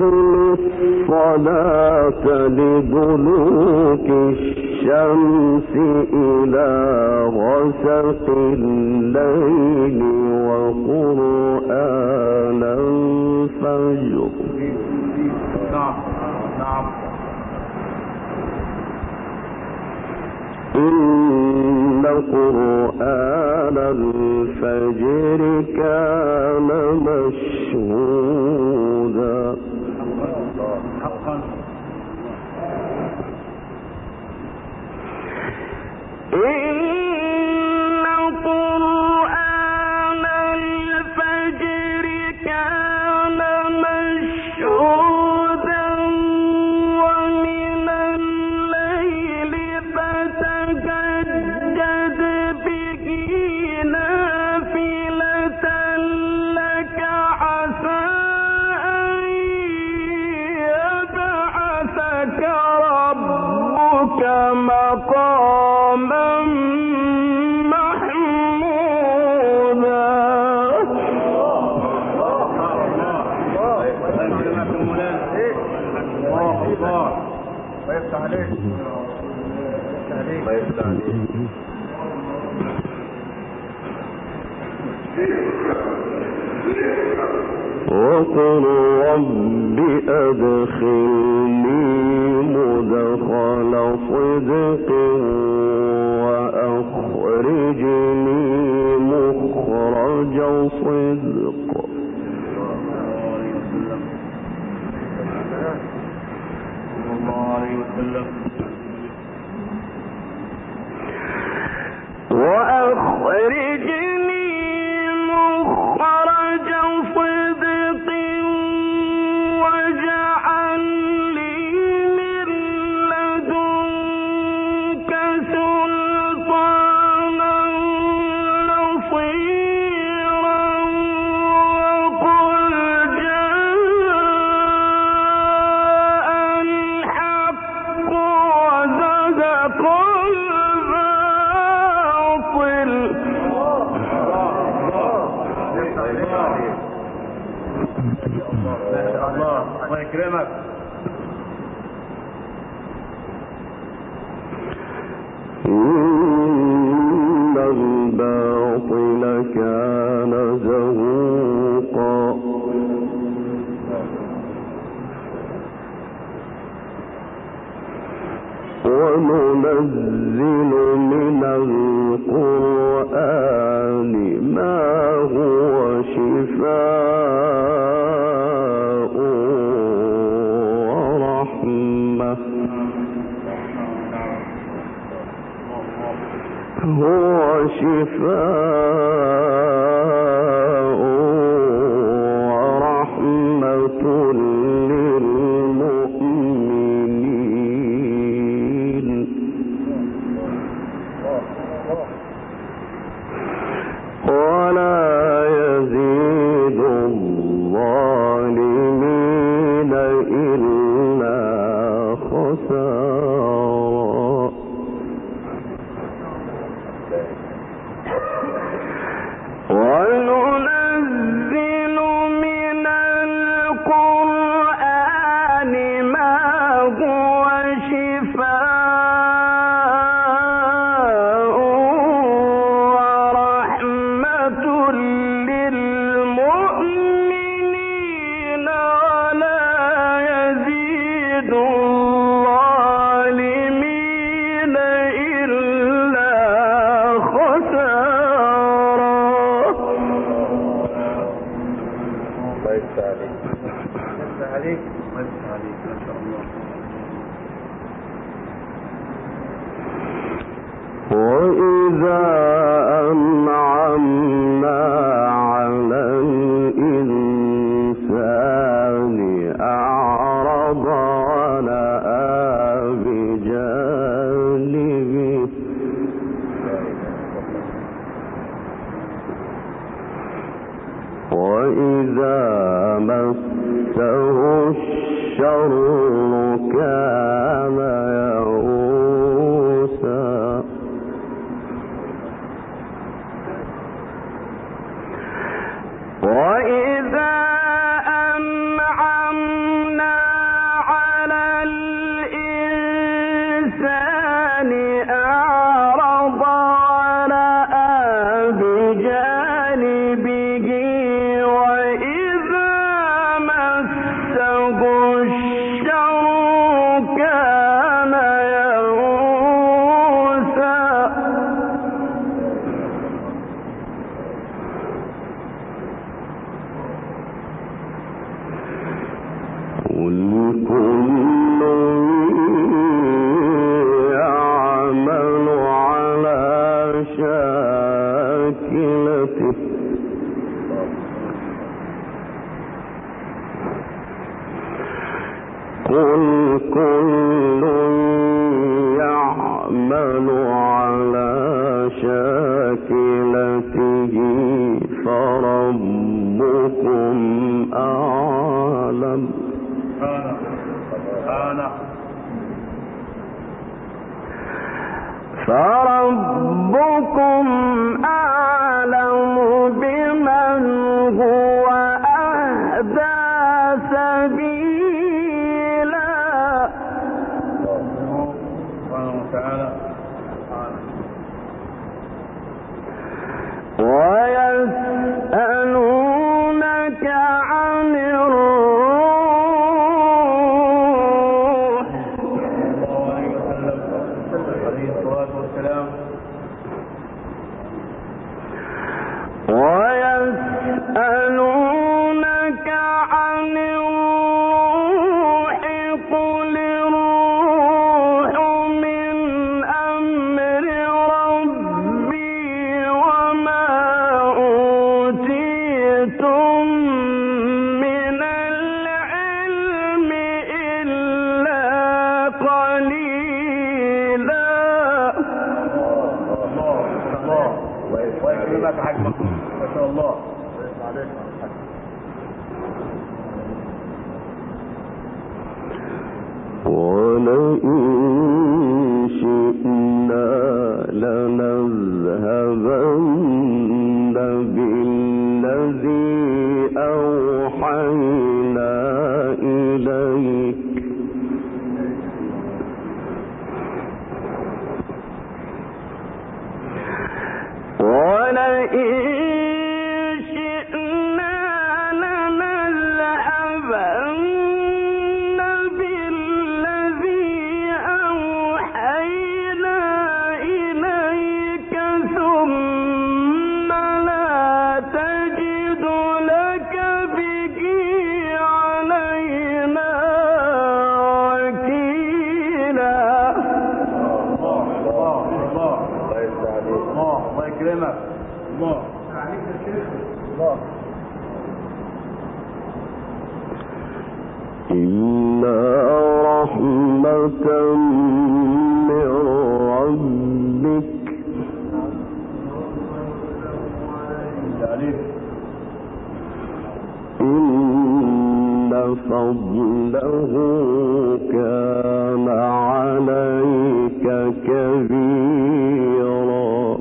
الصلاة لدلوك الشمس إلى غسق الليل وقرآن الفجر. نعم. إن قرآن الفجر كان مشهودا. حقا. إن قرآن الفجر كان مشهودا ومن الليل فتهجد به نافلة لك عسى أن يبعثك ربك مقاما محمودا. وقل رب أدخلني مدخل صدق وأخرجني مخرج صدق. وأخرجني مخرج صدق واجعل لي من لدنك سلطانا نصيرا. وقل جاء الحق وزهق الباطل. الله يكرمك. إن الباطل كان زهوقا. وننزل من القرآن ما هو شفاء ورحمة للمؤمنين. ولا يزيد الظالمين إلا خسارا. وننزل من القرآن ما هو شفاء ورحمة للمؤمنين ولا يزيد الظالمين إلا خسارا. عليك ما شاء الله. وإذا أنعمنا على الإنسان أعرض ونأى بجانبه. وإذا مسه الشر كان يئوسا. وإذا أنعمنا قل كل يعمل على شاكلته فربكم أعلم. فربكم أعلم بمن هو أهدى سبيلا. ويسألونك عن الروح ويسألونك عن الروح قل الروح من أمر ربي وما أوتيتم من العلم إلا قليلا. ويكرمك حجمك ما شاء الله. ولئن شئنا لنذهبن بالذي أوحينا إليك ولئن شئنا لنذهبن بالذي أوحينا إليك ثم لا تجد لك به علينا وكيلا. الله يكرمك. الله إلا رحمة من ربك إن فضله كان عليك كبيرا.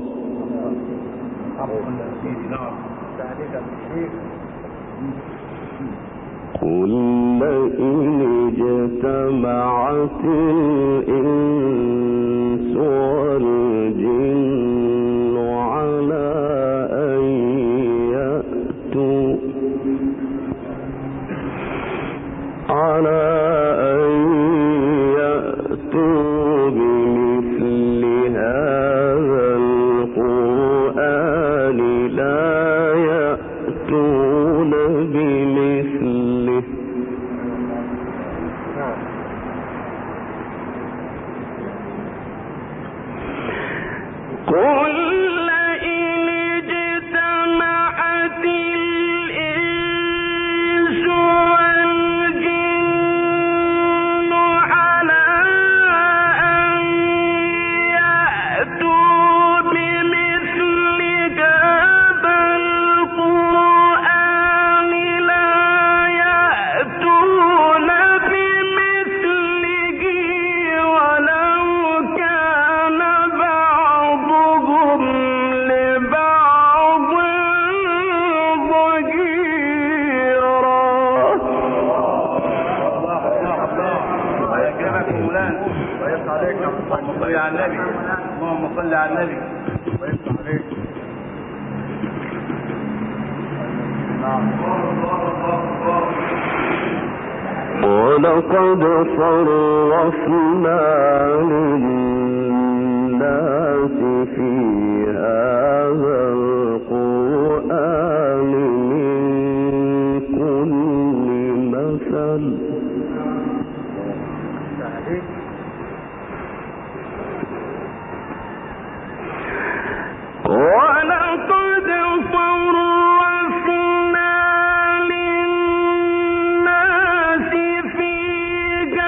قل لئن اجتمعت الإنس والجن على أن يأتوا بمثل هذا القرآن لا يأتون بمثله قل لئن اجتمعت الإنس والجن على أن يأتوا بمثل هذا القرآن لا يأتون بمثله ولو كان بعضهم لبعض ظهيرا. ويكرمك مولانا ويفتح عليك. اللهم صل على النبي. اللهم صل على النبي ويفتح عليك. ولقد صرفنا للناس في هذا القرآن من كل مثل ولقد صرفنا للناس في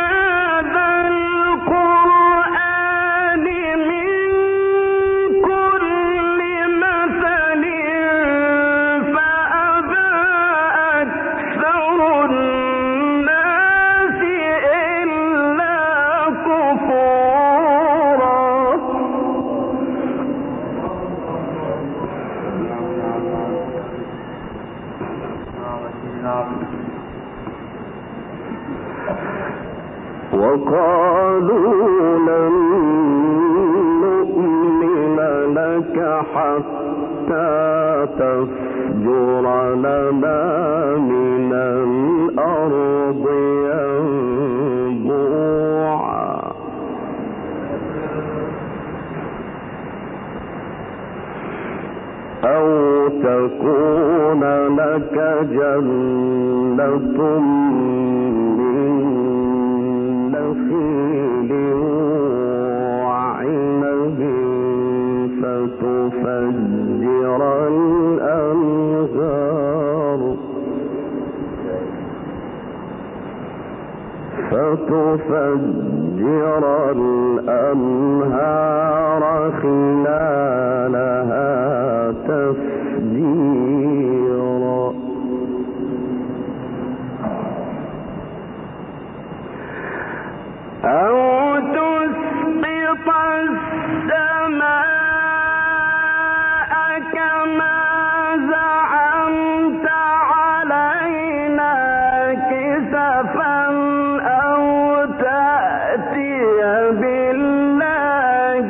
وقالوا لن نؤمن لك حتى تفجر لنا من الأرض ينبوعا أو تكون لك جنة من نخيل وعنب فتفجر الأنهار خلالها تفجيرا أو تسقط السماء كما زعمت علينا كسفا أو تأتي بالله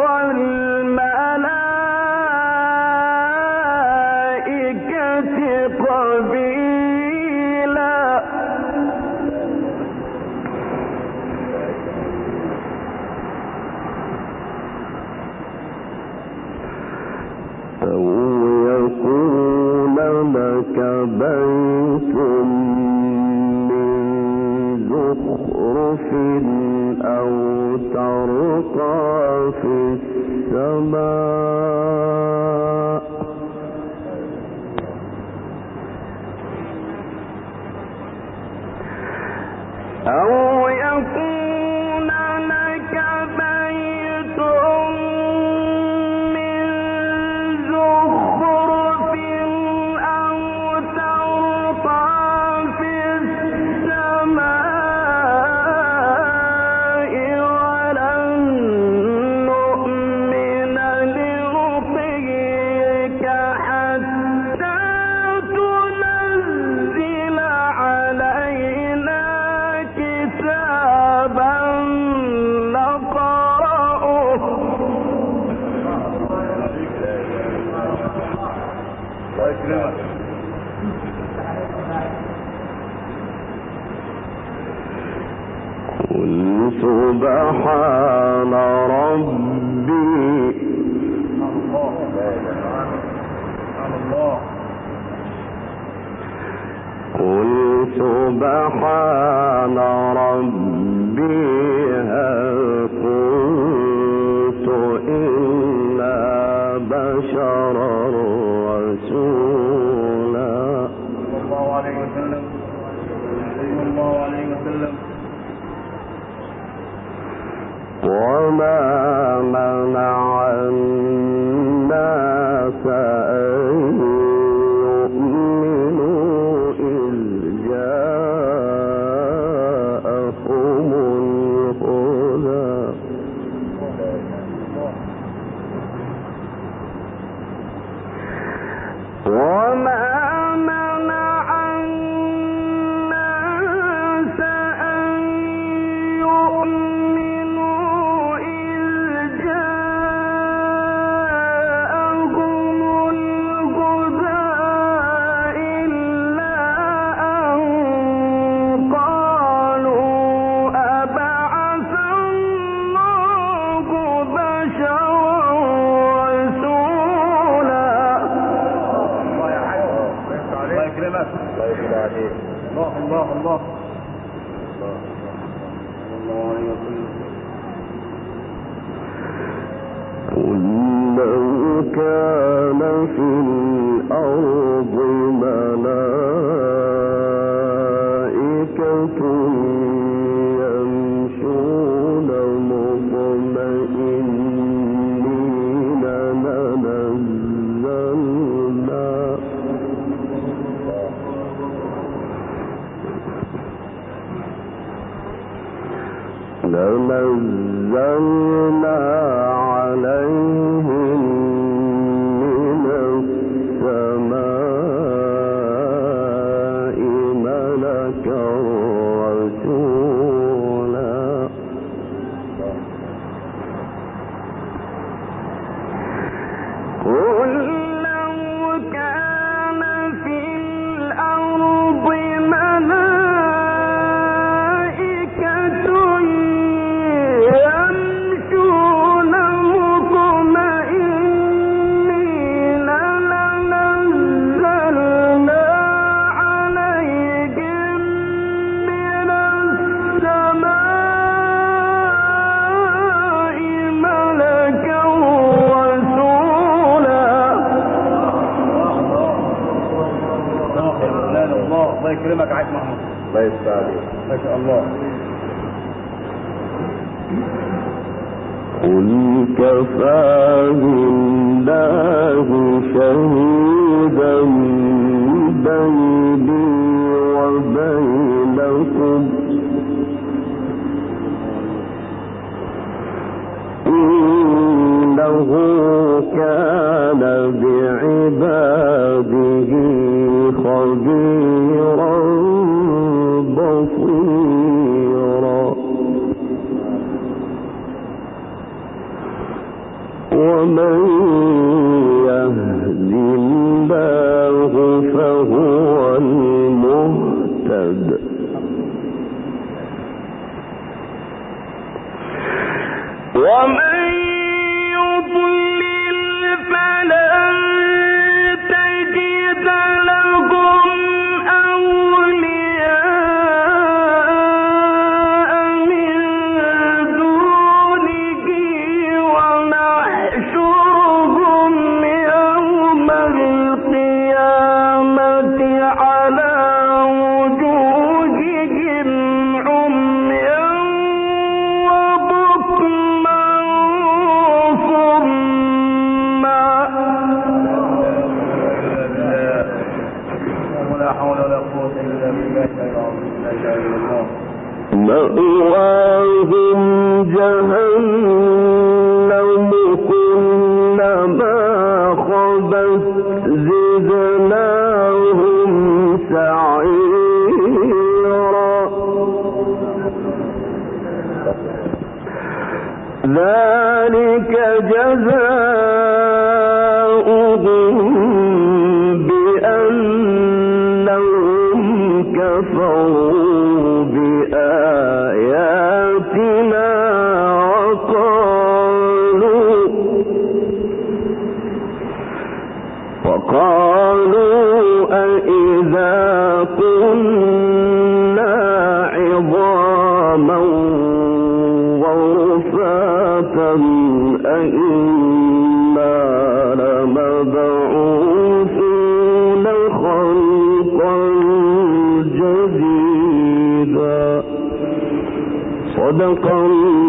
والملائكة قبيلا أو يكون لك بيت من زخرف أو ترقى في السماء أو يكون لك بيت من زخرف أو ترقى في السماء ولن نؤمن لرقيك حتى تنزل علينا كتابا نقرأه قل سبحان ربي قل سبحان ربي هل كنت إلا بشرا رسولا صلى الله عليه وسلم. وما منع الناس أن يؤمنوا إذ جاءهم الهدى وما منع الناس أن يؤمنوا إذ جاءهم الهدى إلا أن قالوا أبعث الله بشرا رسولا الله يكرمك. الله الله عليه وسلم. قل لو كان في الأرض ملائكة يمشون مطمئنين لنزلنا عليهم من السماء لك الرسولا قل لو كان في الأرض ملائكة يمشون مطمئنين لنزلنا عليهم من السماء ملكا رسولا. الله يكرمك عيد محمود. الله يستعلي ما شاء الله. قل كفى بالله شهيدا بيني وبينكم إنه كان بعباده خبيرا بصيرا ومن يهد الله فهو المهتد ومن يضلل فلن تجد لهم أولياء من دونه ونحشرهم يوم القيامة على وجوههم عميا وبكما صما. ولا حول ولا قوة إلا بالله العظيم. لا إله إلا الله. مأواهم جهنم كلما خبت زدناهم سعيرا ذلك جزاؤهم بأنهم كفروا بآياتنا وقالوا أإذا كنا عظاما ورفاتا أإنا لمبعوثون خلقا جديدا. صدق الله